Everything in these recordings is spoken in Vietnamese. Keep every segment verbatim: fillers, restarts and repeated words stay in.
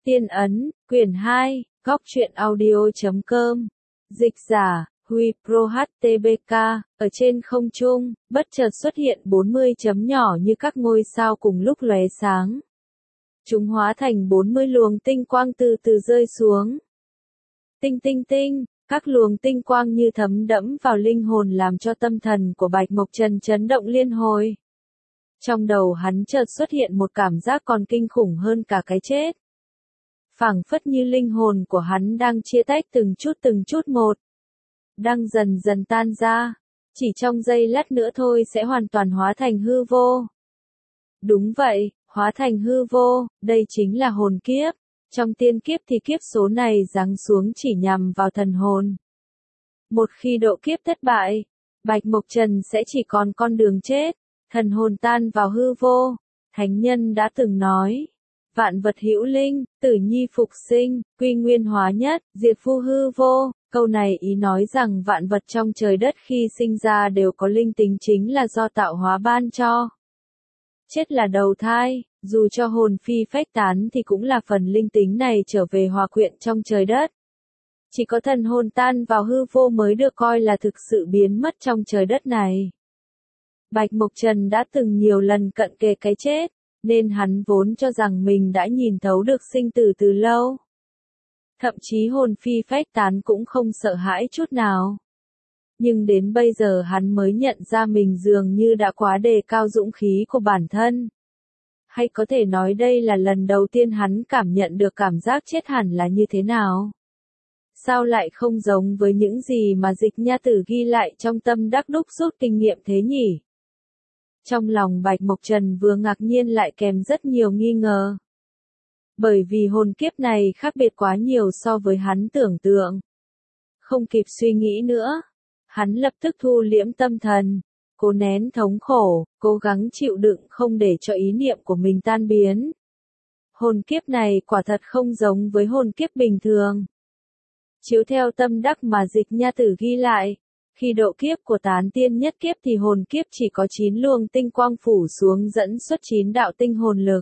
Tiên ấn, quyển hai, góc truyện audio chấm com. Dịch giả, Huy Pro hát tê bê ca, ở trên không trung, bất chợt xuất hiện bốn mươi chấm nhỏ như các ngôi sao cùng lúc lóe sáng. Chúng hóa thành bốn mươi luồng tinh quang từ từ rơi xuống. Tinh tinh tinh, các luồng tinh quang như thấm đẫm vào linh hồn làm cho tâm thần của Bạch Mộc Trần chấn động liên hồi. Trong đầu hắn chợt xuất hiện một cảm giác còn kinh khủng hơn cả cái chết. Phảng phất như linh hồn của hắn đang chia tách từng chút từng chút một. Đang dần dần tan ra. Chỉ trong giây lát nữa thôi sẽ hoàn toàn hóa thành hư vô. Đúng vậy, hóa thành hư vô, đây chính là hồn kiếp. Trong tiên kiếp thì kiếp số này giáng xuống chỉ nhằm vào thần hồn. Một khi độ kiếp thất bại, Bạch Mộc Trần sẽ chỉ còn con đường chết, thần hồn tan vào hư vô. Thánh nhân đã từng nói, vạn vật hữu linh, tử nhi phục sinh, quy nguyên hóa nhất, diệt phu hư vô. Câu này ý nói rằng vạn vật trong trời đất khi sinh ra đều có linh tính chính là do tạo hóa ban cho. Chết là đầu thai, dù cho hồn phi phách tán thì cũng là phần linh tính này trở về hòa quyện trong trời đất. Chỉ có thần hồn tan vào hư vô mới được coi là thực sự biến mất trong trời đất này. Bạch Mộc Trần đã từng nhiều lần cận kề cái chết, nên hắn vốn cho rằng mình đã nhìn thấu được sinh tử từ lâu. Thậm chí hồn phi phách tán cũng không sợ hãi chút nào. Nhưng đến bây giờ hắn mới nhận ra mình dường như đã quá đề cao dũng khí của bản thân. Hay có thể nói đây là lần đầu tiên hắn cảm nhận được cảm giác chết hẳn là như thế nào. Sao lại không giống với những gì mà Dịch Nha Tử ghi lại trong Tâm Đắc đúc rút kinh nghiệm thế nhỉ? Trong lòng Bạch Mộc Trần vừa ngạc nhiên lại kèm rất nhiều nghi ngờ. Bởi vì hồn kiếp này khác biệt quá nhiều so với hắn tưởng tượng. Không kịp suy nghĩ nữa, hắn lập tức thu liễm tâm thần, cố nén thống khổ, cố gắng chịu đựng không để cho ý niệm của mình tan biến. Hồn kiếp này quả thật không giống với hồn kiếp bình thường. Chiếu theo Tâm Đắc mà Dịch Nha Tử ghi lại, khi độ kiếp của tán tiên nhất kiếp thì hồn kiếp chỉ có chín luồng tinh quang phủ xuống dẫn xuất chín đạo tinh hồn lực.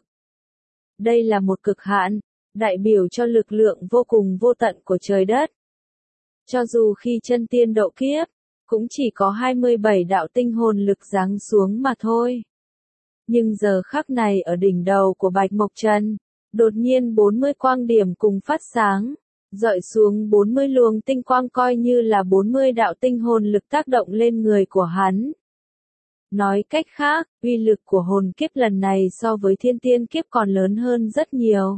Đây là một cực hạn, đại biểu cho lực lượng vô cùng vô tận của trời đất. Cho dù khi chân tiên độ kiếp, cũng chỉ có hai mươi bảy đạo tinh hồn lực giáng xuống mà thôi. Nhưng giờ khắc này ở đỉnh đầu của Bạch Mộc Trần, đột nhiên bốn mươi quang điểm cùng phát sáng, dọi xuống bốn mươi luồng tinh quang coi như là bốn mươi đạo tinh hồn lực tác động lên người của hắn. Nói cách khác, uy lực của hồn kiếp lần này so với thiên tiên kiếp còn lớn hơn rất nhiều.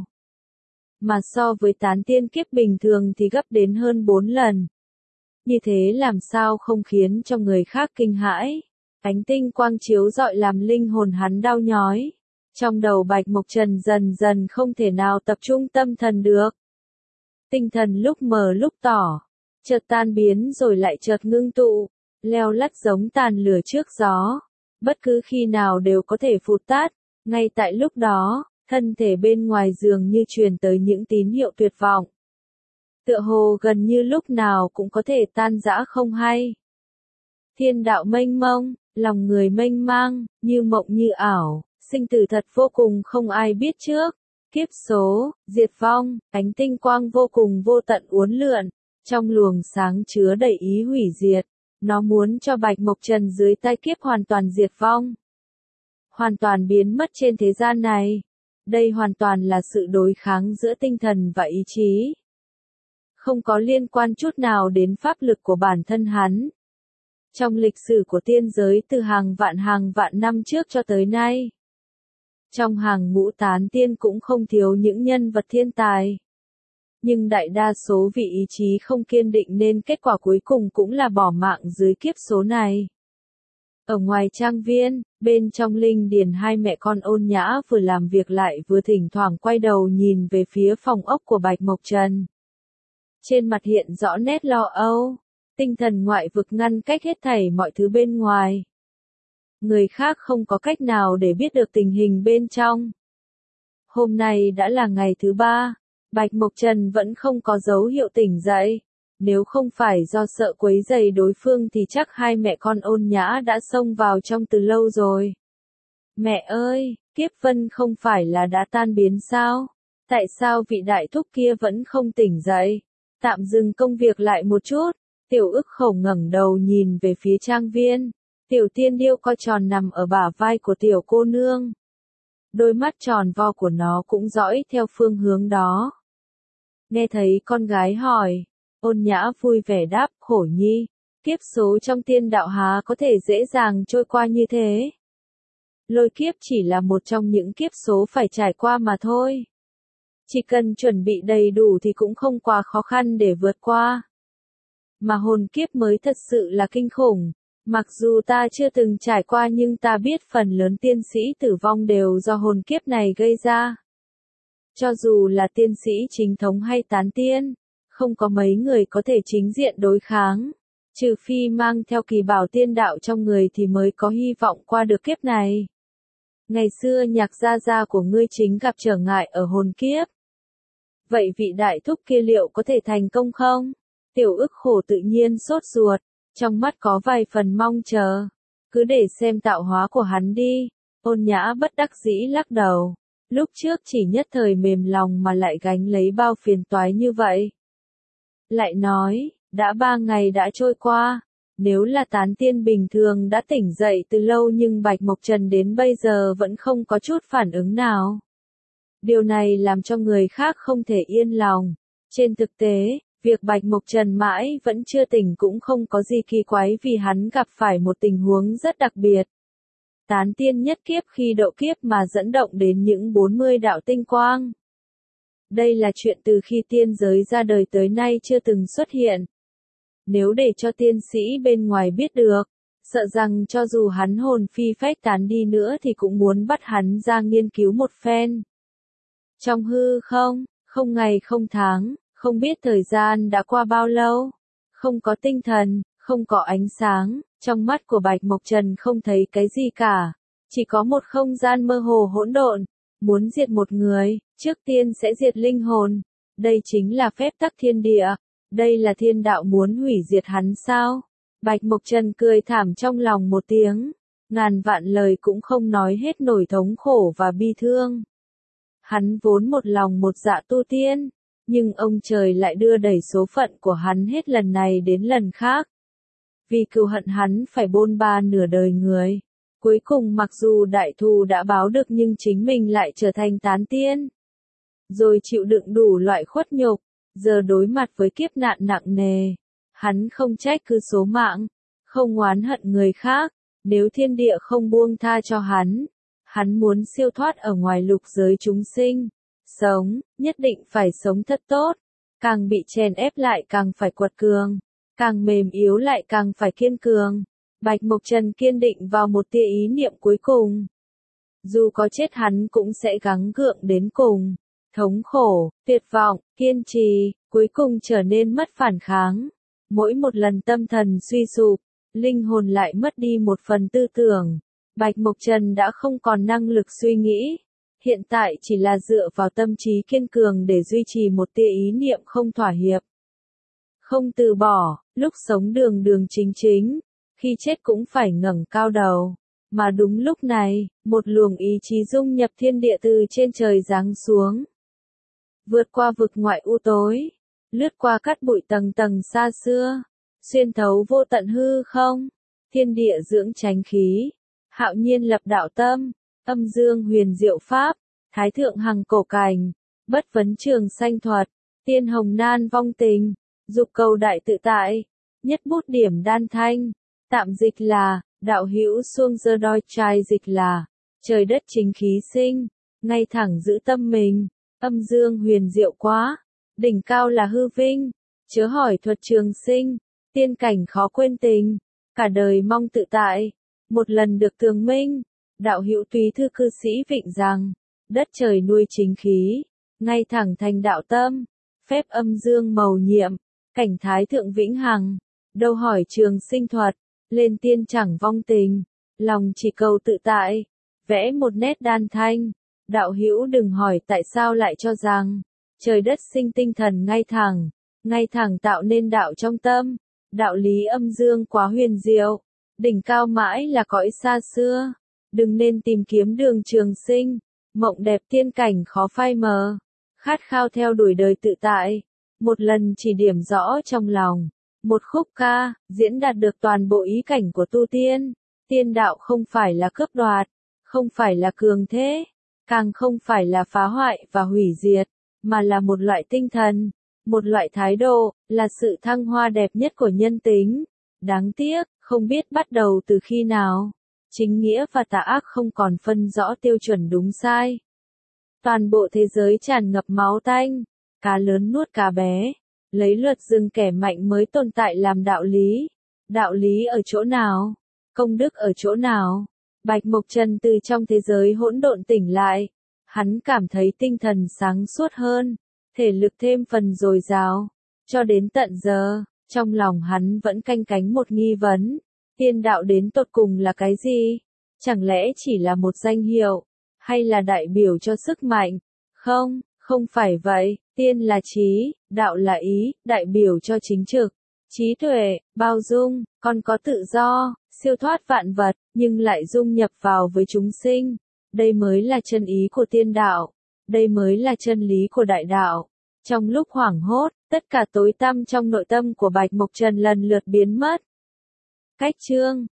Mà so với tán tiên kiếp bình thường thì gấp đến hơn bốn lần. Như thế làm sao không khiến cho người khác kinh hãi. Ánh tinh quang chiếu rọi làm linh hồn hắn đau nhói. Trong đầu Bạch Mộc Trần dần dần không thể nào tập trung tâm thần được. Tinh thần lúc mờ lúc tỏ, chợt tan biến rồi lại chợt ngưng tụ, leo lắt giống tàn lửa trước gió. Bất cứ khi nào đều có thể phụt tát, ngay tại lúc đó, thân thể bên ngoài dường như truyền tới những tín hiệu tuyệt vọng. Tựa hồ gần như lúc nào cũng có thể tan rã không hay. Thiên đạo mênh mông, lòng người mênh mang, như mộng như ảo, sinh tử thật vô cùng không ai biết trước. Kiếp số, diệt vong, ánh tinh quang vô cùng vô tận uốn lượn, trong luồng sáng chứa đầy ý hủy diệt. Nó muốn cho Bạch Mộc Trần dưới tay kiếp hoàn toàn diệt vong. Hoàn toàn biến mất trên thế gian này. Đây hoàn toàn là sự đối kháng giữa tinh thần và ý chí. Không có liên quan chút nào đến pháp lực của bản thân hắn. Trong lịch sử của tiên giới từ hàng vạn hàng vạn năm trước cho tới nay. Trong hàng ngũ tán tiên cũng không thiếu những nhân vật thiên tài. Nhưng đại đa số vì ý chí không kiên định nên kết quả cuối cùng cũng là bỏ mạng dưới kiếp số này. Ở ngoài trang viên, bên trong linh điền hai mẹ con Ôn Nhã vừa làm việc lại vừa thỉnh thoảng quay đầu nhìn về phía phòng ốc của Bạch Mộc Trần. Trên mặt hiện rõ nét lo âu, tinh thần ngoại vực ngăn cách hết thảy mọi thứ bên ngoài. Người khác không có cách nào để biết được tình hình bên trong. Hôm nay đã là ngày thứ ba. Bạch Mộc Trần vẫn không có dấu hiệu tỉnh dậy. Nếu không phải do sợ quấy rầy đối phương thì chắc hai mẹ con Ôn Nhã đã xông vào trong từ lâu rồi. Mẹ ơi, kiếp vân không phải là đã tan biến sao? Tại sao vị đại thúc kia vẫn không tỉnh dậy? Tạm dừng công việc lại một chút, Tiểu Ức Khẩu ngẩng đầu nhìn về phía trang viên. Tiểu Tiên Điêu co tròn nằm ở bả vai của tiểu cô nương. Đôi mắt tròn vo của nó cũng dõi theo phương hướng đó. Nghe thấy con gái hỏi, Ôn Nhã vui vẻ đáp, Khổ nhi, kiếp số trong tiên đạo há có thể dễ dàng trôi qua như thế. Lôi kiếp chỉ là một trong những kiếp số phải trải qua mà thôi. Chỉ cần chuẩn bị đầy đủ thì cũng không quá khó khăn để vượt qua. Mà hồn kiếp mới thật sự là kinh khủng. Mặc dù ta chưa từng trải qua nhưng ta biết phần lớn tiên sĩ tử vong đều do hồn kiếp này gây ra. Cho dù là tiên sĩ chính thống hay tán tiên, không có mấy người có thể chính diện đối kháng. Trừ phi mang theo kỳ bảo tiên đạo trong người thì mới có hy vọng qua được kiếp này. Ngày xưa Nhạc gia gia của ngươi chính gặp trở ngại ở hồn kiếp. Vậy vị đại thúc kia liệu có thể thành công không? Tiểu Ức Khổ tự nhiên sốt ruột, trong mắt có vài phần mong chờ. Cứ để xem tạo hóa của hắn đi. Ôn Nhã bất đắc dĩ lắc đầu. Lúc trước chỉ nhất thời mềm lòng mà lại gánh lấy bao phiền toái như vậy. Lại nói, đã ba ngày đã trôi qua. Nếu là tán tiên bình thường đã tỉnh dậy từ lâu nhưng Bạch Mộc Trần đến bây giờ vẫn không có chút phản ứng nào. Điều này làm cho người khác không thể yên lòng. Trên thực tế, việc Bạch Mộc Trần mãi vẫn chưa tỉnh cũng không có gì kỳ quái vì hắn gặp phải một tình huống rất đặc biệt. Tán tiên nhất kiếp khi độ kiếp mà dẫn động đến những bốn mươi đạo tinh quang. Đây là chuyện từ khi tiên giới ra đời tới nay chưa từng xuất hiện. Nếu để cho tiên sĩ bên ngoài biết được, sợ rằng cho dù hắn hồn phi phách tán đi nữa thì cũng muốn bắt hắn ra nghiên cứu một phen. Trong hư không, không ngày không tháng, không biết thời gian đã qua bao lâu, không có tinh thần, không có ánh sáng, trong mắt của Bạch Mộc Trần không thấy cái gì cả, chỉ có một không gian mơ hồ hỗn độn. Muốn diệt một người, trước tiên sẽ diệt linh hồn. Đây chính là phép tắc thiên địa. Đây là thiên đạo muốn hủy diệt hắn sao? Bạch Mộc Trần cười thảm trong lòng một tiếng. Ngàn vạn lời cũng không nói hết nổi thống khổ và bi thương. Hắn vốn một lòng một dạ tu tiên. Nhưng ông trời lại đưa đẩy số phận của hắn hết lần này đến lần khác. Vì cừu hận hắn phải bôn ba nửa đời người. Cuối cùng mặc dù đại thù đã báo được nhưng chính mình lại trở thành tán tiên. Rồi chịu đựng đủ loại khuất nhục, giờ đối mặt với kiếp nạn nặng nề. Hắn không trách cứ số mạng, không oán hận người khác, nếu thiên địa không buông tha cho hắn. Hắn muốn siêu thoát ở ngoài lục giới chúng sinh. Sống, nhất định phải sống thật tốt. Càng bị chèn ép lại càng phải quật cường. Càng mềm yếu lại càng phải kiên cường. Bạch Mộc Trần kiên định vào một tia ý niệm cuối cùng. Dù có chết hắn cũng sẽ gắng gượng đến cùng. Thống khổ, tuyệt vọng, kiên trì, cuối cùng trở nên mất phản kháng. Mỗi một lần tâm thần suy sụp, linh hồn lại mất đi một phần tư tưởng. Bạch Mộc Trần đã không còn năng lực suy nghĩ. Hiện tại chỉ là dựa vào tâm trí kiên cường để duy trì một tia ý niệm không thỏa hiệp. Không từ bỏ, lúc sống đường đường chính chính. Khi chết cũng phải ngẩng cao đầu. Mà đúng lúc này, một luồng ý chí dung nhập thiên địa từ trên trời giáng xuống. Vượt qua vực ngoại u tối. Lướt qua cát bụi tầng tầng xa xưa. Xuyên thấu vô tận hư không. Thiên địa dưỡng chánh khí. Hạo nhiên lập đạo tâm. Âm dương huyền diệu pháp. Thái thượng hằng cổ cảnh. Bất vấn trường sanh thuật. Tiên hồng nan vong tình. Dục cầu đại tự tại. Nhất bút điểm đan thanh. Tạm dịch là, đạo hữu xuông dơ đoi trai dịch là, trời đất chính khí sinh, ngay thẳng giữ tâm mình, âm dương huyền diệu quá, đỉnh cao là hư vinh, chớ hỏi thuật trường sinh, tiên cảnh khó quên tình, cả đời mong tự tại, một lần được tường minh, đạo hữu túy thư cư sĩ vịnh rằng, đất trời nuôi chính khí, ngay thẳng thành đạo tâm, phép âm dương màu nhiệm, cảnh thái thượng vĩnh hằng, đâu hỏi trường sinh thuật. Lên tiên chẳng vong tình, lòng chỉ cầu tự tại, vẽ một nét đan thanh, đạo hữu đừng hỏi tại sao lại cho rằng, trời đất sinh tinh thần ngay thẳng, ngay thẳng tạo nên đạo trong tâm, đạo lý âm dương quá huyền diệu, đỉnh cao mãi là cõi xa xưa, đừng nên tìm kiếm đường trường sinh, mộng đẹp tiên cảnh khó phai mờ, khát khao theo đuổi đời tự tại, một lần chỉ điểm rõ trong lòng. Một khúc ca, diễn đạt được toàn bộ ý cảnh của tu tiên. Tiên đạo không phải là cướp đoạt, không phải là cường thế, càng không phải là phá hoại và hủy diệt, mà là một loại tinh thần, một loại thái độ, là sự thăng hoa đẹp nhất của nhân tính. Đáng tiếc, không biết bắt đầu từ khi nào, chính nghĩa và tà ác không còn phân rõ tiêu chuẩn đúng sai. Toàn bộ thế giới tràn ngập máu tanh, cá lớn nuốt cá bé, lấy luật dừng kẻ mạnh mới tồn tại làm đạo lý. Đạo lý ở chỗ nào? Công đức ở chỗ nào? Bạch Mộc Trần từ trong thế giới hỗn độn tỉnh lại, hắn cảm thấy tinh thần sáng suốt hơn, thể lực thêm phần dồi dào. Cho đến tận giờ, trong lòng hắn vẫn canh cánh một nghi vấn, tiên đạo đến tột cùng là cái gì? Chẳng lẽ chỉ là một danh hiệu, hay là đại biểu cho sức mạnh? Không, không phải vậy, tiên là trí, đạo là ý, đại biểu cho chính trực, trí tuệ, bao dung, còn có tự do, siêu thoát vạn vật, nhưng lại dung nhập vào với chúng sinh. Đây mới là chân ý của tiên đạo, đây mới là chân lý của đại đạo. Trong lúc hoảng hốt, tất cả tối tăm trong nội tâm của Bạch Mộc Trần lần lượt biến mất. Cách chương